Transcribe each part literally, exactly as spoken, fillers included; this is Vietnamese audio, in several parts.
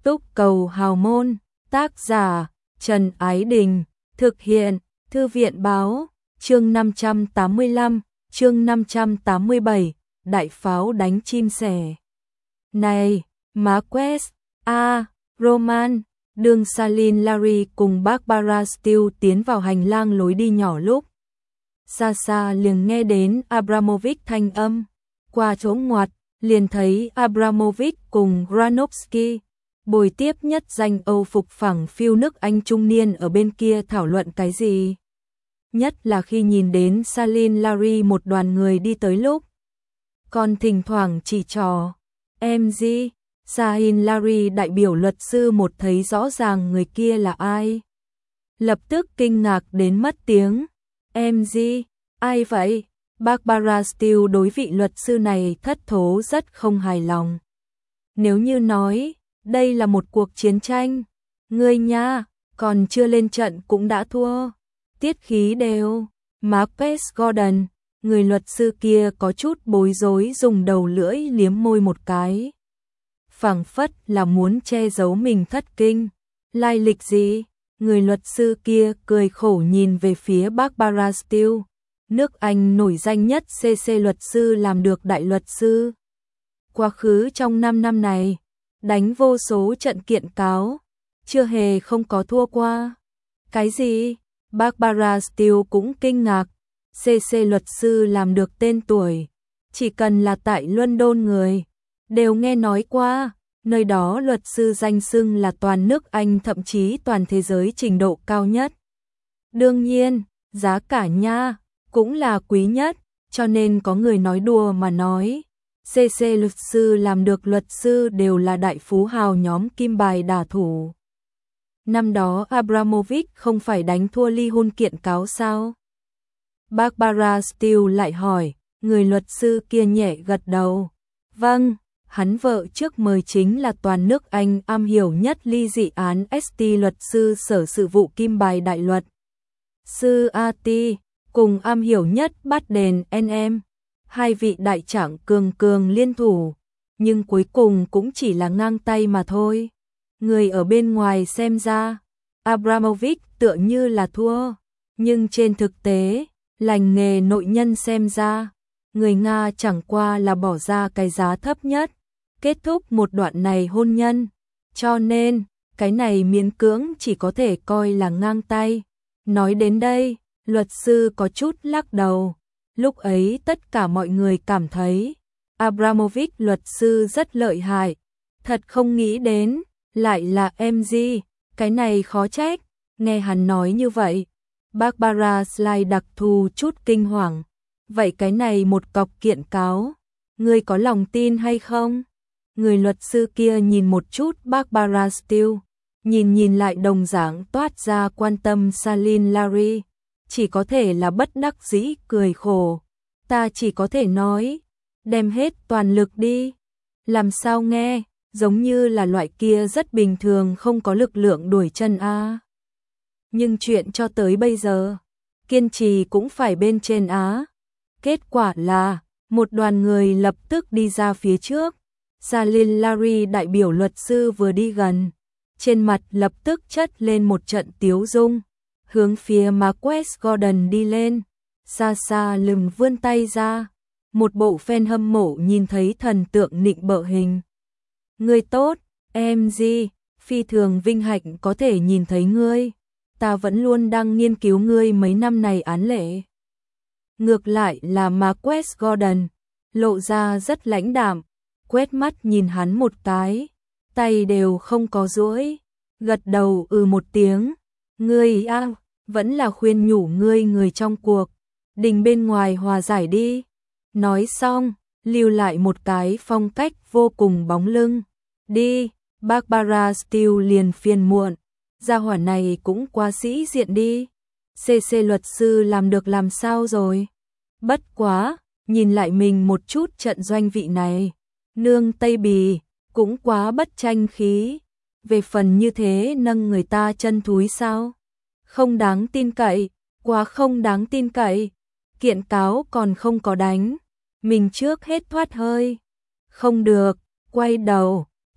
Túc Cầu Hào Môn, tác giả Trần Ái Đình, thực hiện Thư viện Báo, chương năm trăm tám mươi lăm, chương năm trăm tám mươi bảy, đại pháo đánh chim sẻ. Này, Marquez, a, Roman, đường Salin Larry cùng Barbara Steele tiến vào hành lang lối đi nhỏ lúc. Xa xa liền nghe đến Abramovich thanh âm, qua chỗ ngoặt, liền thấy Abramovich cùng Granovsky, bồi tiếp nhất danh Âu phục phẳng phiêu nước Anh trung niên ở bên kia thảo luận cái gì. Nhất là khi nhìn đến Salin Larry một đoàn người đi tới lúc. Còn thỉnh thoảng chỉ trò, em gì, Salin Larry đại biểu luật sư một thấy rõ ràng người kia là ai. Lập tức kinh ngạc đến mất tiếng, em gì, ai vậy? Barbara Steele đối vị luật sư này thất thố rất không hài lòng. Nếu như nói, đây là một cuộc chiến tranh, ngươi nha, còn chưa lên trận cũng đã thua. Tiết khí đều, Marquez Gordon, người luật sư kia có chút bối rối dùng đầu lưỡi liếm môi một cái. Phảng phất là muốn che giấu mình thất kinh. Lai lịch gì? Người luật sư kia cười khổ nhìn về phía Barbara Steele. Nước Anh nổi danh nhất xê xê luật sư làm được đại luật sư. Quá khứ trong năm năm này, đánh vô số trận kiện cáo, chưa hề không có thua qua. Cái gì? Barbara Steele cũng kinh ngạc. xê xê luật sư làm được tên tuổi, chỉ cần là tại London người đều nghe nói qua, nơi đó luật sư danh xưng là toàn nước Anh thậm chí toàn thế giới trình độ cao nhất. Đương nhiên, giá cả nha cũng là quý nhất, cho nên có người nói đùa mà nói, xê xê luật sư làm được luật sư đều là đại phú hào nhóm kim bài đả thủ. Năm đó Abramovich không phải đánh thua ly hôn kiện cáo sao? Barbara Steele lại hỏi, người luật sư kia nhẹ gật đầu. Vâng, hắn vợ trước mời chính là toàn nước Anh am hiểu nhất ly dị án ét tê luật sư sở sự vụ kim bài đại luật sư a tê, cùng am hiểu nhất bắt đền en em. Hai vị đại trạng cường cường liên thủ, nhưng cuối cùng cũng chỉ là ngang tay mà thôi. Người ở bên ngoài xem ra, Abramovich tựa như là thua, nhưng trên thực tế, lành nghề nội nhân xem ra, người Nga chẳng qua là bỏ ra cái giá thấp nhất, kết thúc một đoạn này hôn nhân. Cho nên, cái này miễn cưỡng chỉ có thể coi là ngang tay. Nói đến đây, luật sư có chút lắc đầu. Lúc ấy tất cả mọi người cảm thấy Abramovich luật sư rất lợi hại. Thật không nghĩ đến, lại là em gì, cái này khó trách. Nghe hắn nói như vậy, Barbara Steele đặc thù chút kinh hoàng. Vậy cái này một cọc kiện cáo, ngươi có lòng tin hay không? Người luật sư kia nhìn một chút Barbara Steele, nhìn nhìn lại đồng dạng toát ra quan tâm Salin Larry, chỉ có thể là bất đắc dĩ cười khổ. Ta chỉ có thể nói, đem hết toàn lực đi. Làm sao nghe, giống như là loại kia rất bình thường không có lực lượng đuổi chân a. Nhưng chuyện cho tới bây giờ, kiên trì cũng phải bên trên á. Kết quả là, một đoàn người lập tức đi ra phía trước. Salin Larry đại biểu luật sư vừa đi gần, trên mặt lập tức chất lên một trận tiếu dung, hướng phía Marquez Gordon đi lên, xa xa lừng vươn tay ra, một bộ fan hâm mộ nhìn thấy thần tượng nịnh bợ hình. Ngươi tốt, em gì, phi thường vinh hạnh có thể nhìn thấy ngươi, ta vẫn luôn đang nghiên cứu ngươi mấy năm này án lệ. Ngược lại là Marquez Gordon, lộ ra rất lãnh đạm, quét mắt nhìn hắn một cái, tay đều không có duỗi, gật đầu ừ một tiếng, ngươi a, à, vẫn là khuyên nhủ ngươi người trong cuộc, đình bên ngoài hòa giải đi. Nói xong, lưu lại một cái phong cách vô cùng bóng lưng. Đi, Barbara Steele liền phiền muộn, gia hỏa này cũng quá sĩ diện đi. xê xê luật sư làm được làm sao rồi? Bất quá, nhìn lại mình một chút trận doanh vị này, nương Tây Bì, cũng quá bất tranh khí. Về phần như thế nâng người ta chân thúi sao? Không đáng tin cậy, quá không đáng tin cậy. Kiện cáo còn không có đánh, mình trước hết thoát hơi. Không được, quay đầu,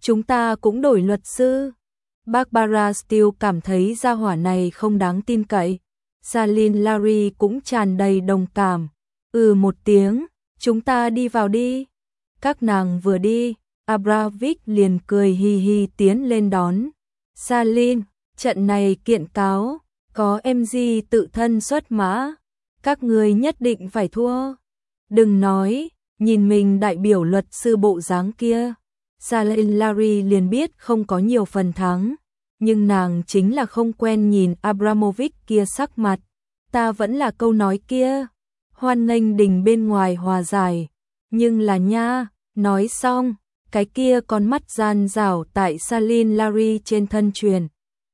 Chúng ta cũng đổi luật sư. Barbara Steele cảm thấy gia hỏa này không đáng tin cậy. Salin Larry cũng tràn đầy đồng cảm. Ừ một tiếng, chúng ta đi vào đi. Các nàng vừa đi, Abramovich liền cười hi hi tiến lên đón. Salin, trận này kiện cáo, có em gi tự thân xuất mã. Các người nhất định phải thua. Đừng nói, nhìn mình đại biểu luật sư bộ dáng kia. Salin Larry liền biết không có nhiều phần thắng. Nhưng nàng chính là không quen nhìn Abramovich kia sắc mặt. Ta vẫn là câu nói kia. Hoan nghênh đình bên ngoài hòa giải. Nhưng là nha, nói xong, cái kia con mắt gian rảo tại Salin Larry trên thân truyền.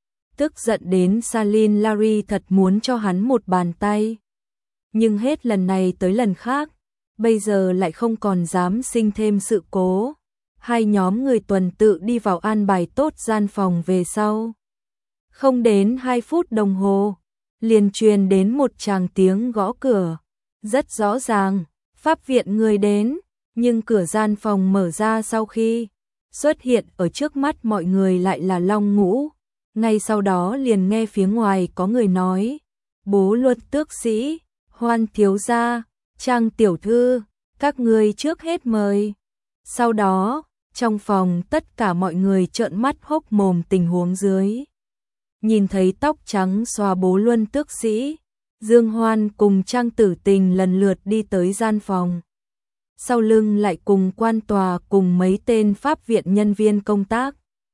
Tức giận đến Salin Larry thật muốn cho hắn một bàn tay. Nhưng hết lần này tới lần khác, bây giờ lại không còn dám sinh thêm sự cố. Hai nhóm người tuần tự đi vào an bài tốt gian phòng về sau. Không đến hai phút đồng hồ, liền truyền đến một tràng tiếng gõ cửa. Rất rõ ràng, pháp viện người đến, nhưng cửa gian phòng mở ra sau khi xuất hiện ở trước mắt mọi người lại là Long Ngũ. Ngay sau đó liền nghe phía ngoài có người nói, bố luật tước sĩ, Hoan thiếu gia, Trang tiểu thư, các người trước hết mời. Sau đó, trong phòng tất cả mọi người trợn mắt hốc mồm tình huống dưới. Nhìn thấy tóc trắng xòa bố luân tước sĩ, Dương Hoan cùng Trang Tử Tình lần lượt đi tới gian phòng. Sau lưng lại cùng quan tòa cùng mấy tên pháp viện nhân viên công tác.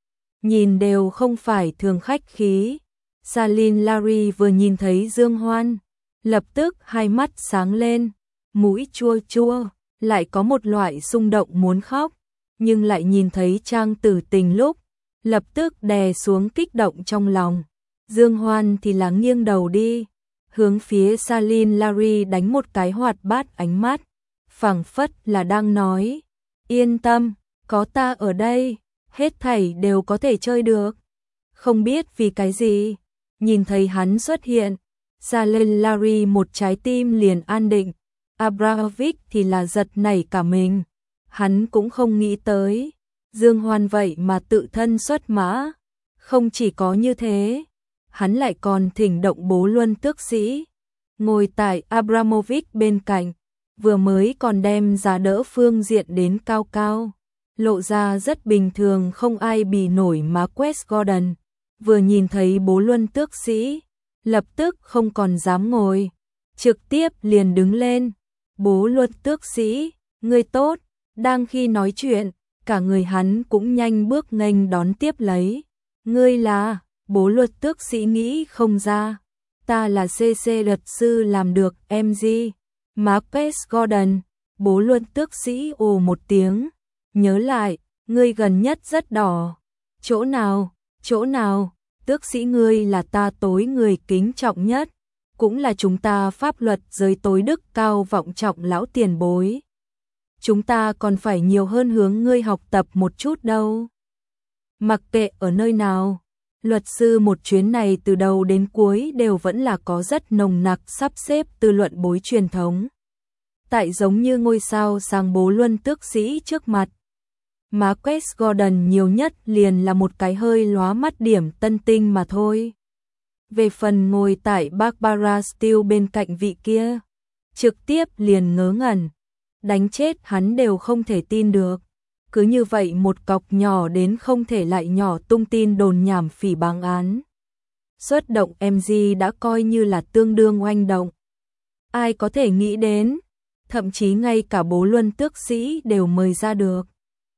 Nhìn đều không phải thường khách khí. Salin Larry vừa nhìn thấy Dương Hoan, lập tức hai mắt sáng lên, mũi chua chua, lại có một loại xung động muốn khóc. Nhưng lại nhìn thấy Trang Tử Tình lúc, lập tức đè xuống kích động trong lòng. Dương Hoan thì là nghiêng đầu đi, hướng phía Salin Larry đánh một cái hoạt bát ánh mắt, phảng phất là đang nói, yên tâm, có ta ở đây, hết thảy đều có thể chơi được. Không biết vì cái gì, nhìn thấy hắn xuất hiện, Salin Larry một trái tim liền an định, Abramovich thì là giật nảy cả mình. Hắn cũng không nghĩ tới, Dương Hoan vậy mà tự thân xuất mã. Không chỉ có như thế, hắn lại còn thỉnh động bố luân tước sĩ. Ngồi tại Abramovich bên cạnh, vừa mới còn đem giá đỡ phương diện đến cao cao. Lộ ra rất bình thường không ai bì nổi mà West Gordon. Vừa nhìn thấy bố luân tước sĩ, lập tức không còn dám ngồi. Trực tiếp liền đứng lên. Bố luân tước sĩ, ngươi tốt. Đang khi nói chuyện, cả người hắn cũng nhanh bước nghênh đón tiếp lấy. Ngươi là, bố luật tước sĩ nghĩ không ra. Ta là xê xê luật sư làm được, em gi. Marcus Gordon, bố luật tước sĩ ồ một tiếng. Nhớ lại, ngươi gần nhất rất đỏ. Chỗ nào, chỗ nào, tước sĩ ngươi là ta tối người kính trọng nhất. Cũng là chúng ta pháp luật giới tối đức cao vọng trọng lão tiền bối. Chúng ta còn phải nhiều hơn hướng ngươi học tập một chút đâu. Mặc kệ ở nơi nào, luật sư một chuyến này từ đầu đến cuối đều vẫn là có rất nồng nặc sắp xếp tư luận bối truyền thống. Tại giống như ngôi sao sáng bố luân tước sĩ trước mặt. Marcus Gordon nhiều nhất liền là một cái hơi lóa mắt điểm tân tinh mà thôi. Về phần ngồi tại Barbara Steele bên cạnh vị kia, trực tiếp liền ngớ ngẩn. Đánh chết hắn đều không thể tin được. Cứ như vậy một cọc nhỏ đến không thể lại nhỏ tung tin đồn nhảm phỉ báng án. Xuất động em gi đã coi như là tương đương oanh động. Ai có thể nghĩ đến, thậm chí ngay cả bố luân tước sĩ đều mời ra được.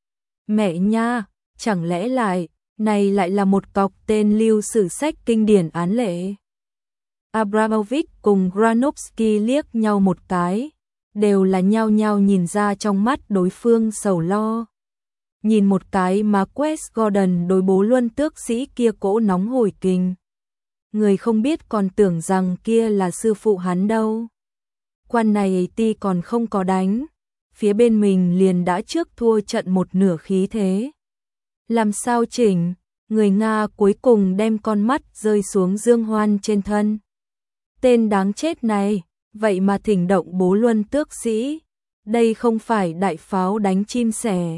Mẹ nha, chẳng lẽ lại, này lại là một cọc tên lưu sử sách kinh điển án lệ. Abramovich cùng Granovsky liếc nhau một cái. Đều là nhao nhao nhìn ra trong mắt đối phương sầu lo. Nhìn một cái mà West Gordon đối bố luân tước sĩ kia cỗ nóng hổi kinh. Người không biết còn tưởng rằng kia là sư phụ hắn đâu. Quan này ti còn không có đánh. Phía bên mình liền đã trước thua trận một nửa khí thế. Làm sao chỉnh, người Nga cuối cùng đem con mắt rơi xuống Dương Hoan trên thân. Tên đáng chết này. Vậy mà thỉnh động bố luân tước sĩ, đây không phải đại pháo đánh chim sẻ,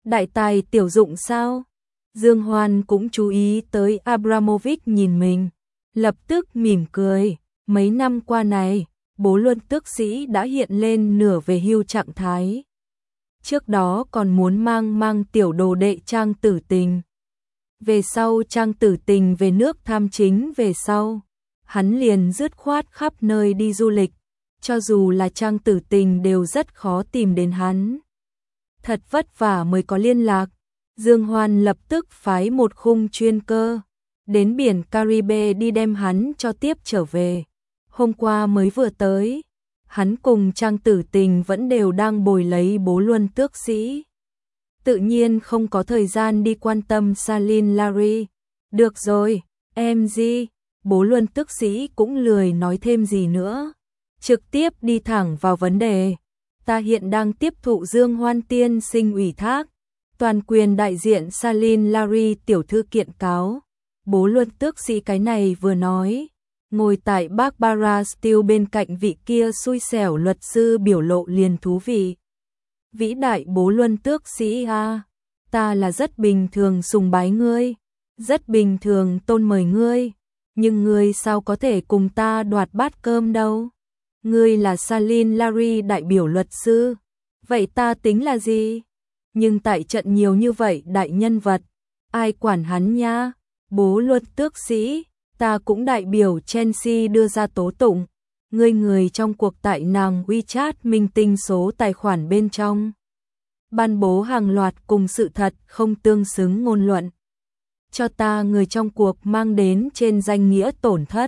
Đại tài tiểu dụng sao? Dương Hoan cũng chú ý tới Abramovich nhìn mình, lập tức mỉm cười. Mấy năm qua này, bố Luân Tước Sĩ đã hiện lên nửa về hưu trạng thái. Trước đó còn muốn mang mang tiểu đồ đệ Trang Tử Tình. Về sau Trang Tử Tình về nước tham chính về sau, hắn liền dứt khoát khắp nơi đi du lịch, cho dù là Trang Tử Tình đều rất khó tìm đến hắn. Thật vất vả mới có liên lạc, Dương Hoan lập tức phái một khung chuyên cơ đến biển Caribe đi đem hắn cho tiếp trở về. Hôm qua mới vừa tới, hắn cùng Trang Tử Tình vẫn đều đang bồi lấy bố Luân Tước Sĩ. Tự nhiên không có thời gian đi quan tâm Saline Larry. Được rồi, em gì, bố Luân Tước Sĩ cũng lười nói thêm gì nữa. Trực tiếp đi thẳng vào vấn đề. Ta hiện đang tiếp thụ Dương Hoan tiên sinh ủy thác, toàn quyền đại diện Saline Larry tiểu thư kiện cáo. Bố Luân Tước Sĩ cái này vừa nói, ngồi tại Barbara Steele bên cạnh vị kia xui xẻo luật sư biểu lộ liền thú vị. Vĩ đại bố Luân Tước Sĩ a, ta là rất bình thường sùng bái ngươi, rất bình thường tôn mời ngươi, nhưng ngươi sao có thể cùng ta đoạt bát cơm đâu? Ngươi là Saline Larry đại biểu luật sư, vậy ta tính là gì? Nhưng tại trận nhiều như vậy đại nhân vật, ai quản hắn nha? Bố Luân Tước Sĩ, ta cũng đại biểu Chelsea đưa ra tố tụng. Ngươi người trong cuộc tại nàng WeChat minh tinh số tài khoản bên trong. Ban bố hàng loạt cùng sự thật không tương xứng ngôn luận. Cho ta người trong cuộc mang đến trên danh nghĩa tổn thất.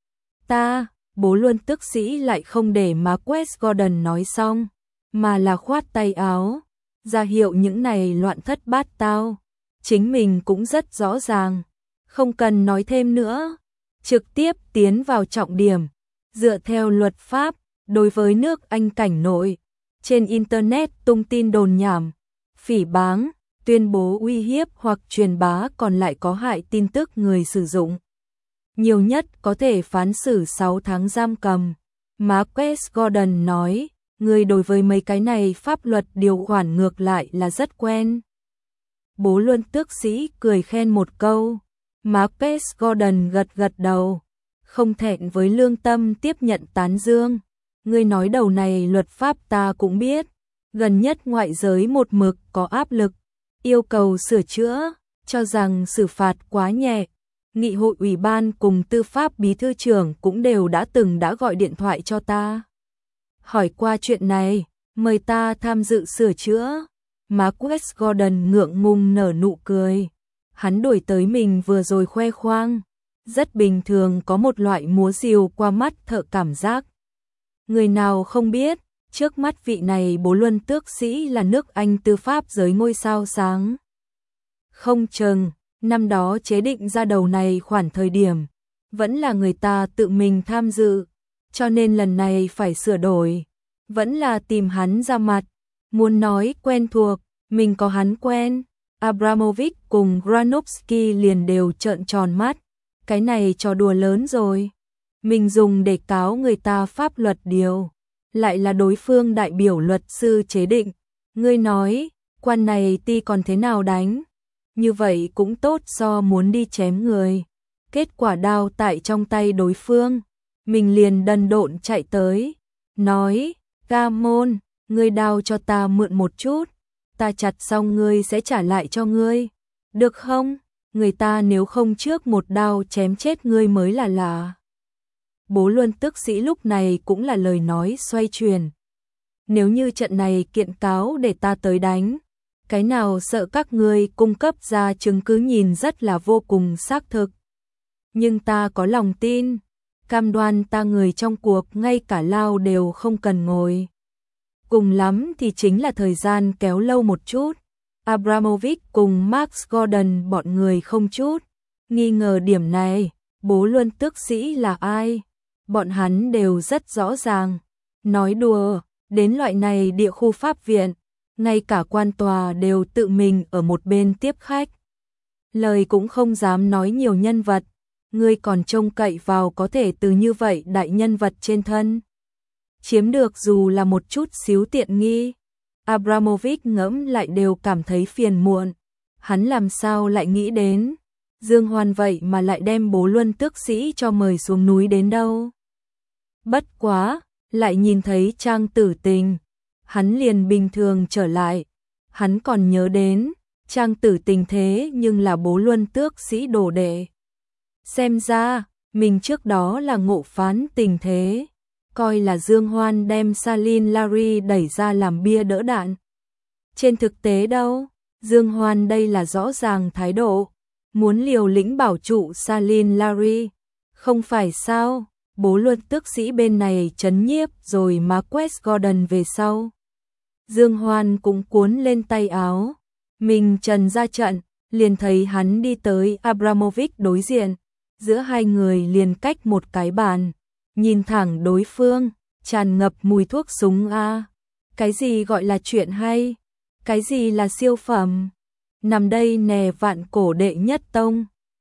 Ta, bố Luân Tước Sĩ lại không để mà West Gordon nói xong, mà là khoát tay áo, ra hiệu những này loạn thất bát tao. Chính mình cũng rất rõ ràng, không cần nói thêm nữa, trực tiếp tiến vào trọng điểm. Dựa theo luật pháp, đối với nước Anh cảnh nội, trên Internet tung tin đồn nhảm, phỉ báng, tuyên bố uy hiếp hoặc truyền bá còn lại có hại tin tức người sử dụng, nhiều nhất có thể phán xử sáu tháng giam cầm. Marques Gordon nói, người đối với mấy cái này pháp luật điều khoản ngược lại là rất quen. Bố Luân Tước Sĩ cười khen một câu, Marques Gordon gật gật đầu, không thẹn với lương tâm tiếp nhận tán dương. Ngươi nói đầu này luật pháp ta cũng biết, gần nhất ngoại giới một mực có áp lực, yêu cầu sửa chữa, cho rằng xử phạt quá nhẹ. Nghị hội ủy ban cùng tư pháp bí thư trưởng cũng đều đã từng đã gọi điện thoại cho ta, hỏi qua chuyện này, mời ta tham dự sửa chữa. Marques Gordon ngượng ngùng nở nụ cười, hắn đổi tới mình vừa rồi khoe khoang, rất bình thường có một loại múa rìu qua mắt thợ cảm giác. Người nào không biết, trước mắt vị này bố Luân Tước Sĩ là nước Anh tư pháp giới ngôi sao sáng. Không chừng, năm đó chế định ra đầu này khoản thời điểm, vẫn là người ta tự mình tham dự, cho nên lần này phải sửa đổi, vẫn là tìm hắn ra mặt, muốn nói quen thuộc, mình có hắn quen. Abramovich cùng Granovsky liền đều trợn tròn mắt, cái này trò đùa lớn rồi. Mình dùng để cáo người ta pháp luật điều, lại là đối phương đại biểu luật sư chế định. Ngươi nói, quan này ti còn thế nào đánh? Như vậy cũng tốt so muốn đi chém người. Kết quả đao tại trong tay đối phương, mình liền đần độn chạy tới, nói, Gamon, ngươi đao cho ta mượn một chút, ta chặt xong ngươi sẽ trả lại cho ngươi, được không? Người ta nếu không trước một đao chém chết ngươi mới là lạ. Bố Luân Tước Sĩ lúc này cũng là lời nói xoay chuyển. Nếu như trận này kiện cáo để ta tới đánh, cái nào sợ các ngươi cung cấp ra chứng cứ nhìn rất là vô cùng xác thực. Nhưng ta có lòng tin, cam đoan ta người trong cuộc ngay cả lao đều không cần ngồi. Cùng lắm thì chính là thời gian kéo lâu một chút. Abramovich cùng Max Gordon bọn người không chút nghi ngờ điểm này, bố Luân Tước Sĩ là ai? Bọn hắn đều rất rõ ràng. Nói đùa, đến loại này địa khu pháp viện, ngay cả quan tòa đều tự mình ở một bên tiếp khách. Lời cũng không dám nói nhiều nhân vật, ngươi còn trông cậy vào có thể từ như vậy đại nhân vật trên thân chiếm được dù là một chút xíu tiện nghi. Abramovich ngẫm lại đều cảm thấy phiền muộn. Hắn làm sao lại nghĩ đến Dương Hoan vậy mà lại đem Bố Luân Tước Sĩ cho mời xuống núi đến đâu. Bất quá, lại nhìn thấy Trang Tử Tình, hắn liền bình thường trở lại. Hắn còn nhớ đến, Trang Tử Tình thế nhưng là Bố Luân Tước Sĩ đồ đệ. Xem ra, mình trước đó là ngộ phán tình thế, coi là Dương Hoan đem Salin Larry đẩy ra làm bia đỡ đạn. Trên thực tế đâu, Dương Hoan đây là rõ ràng thái độ, muốn liều lĩnh bảo trụ Salin Larry. Không phải sao, Bố Luân Tước Sĩ bên này trấn nhiếp rồi mà Quest Gordon về sau. Dương Hoan cũng cuốn lên tay áo, mình trần ra trận, liền thấy hắn đi tới Abramovich đối diện, giữa hai người liền cách một cái bàn, nhìn thẳng đối phương, tràn ngập mùi thuốc súng a. Cái gì gọi là chuyện hay? Cái gì là siêu phẩm? Nằm đây nè vạn cổ đệ nhất tông.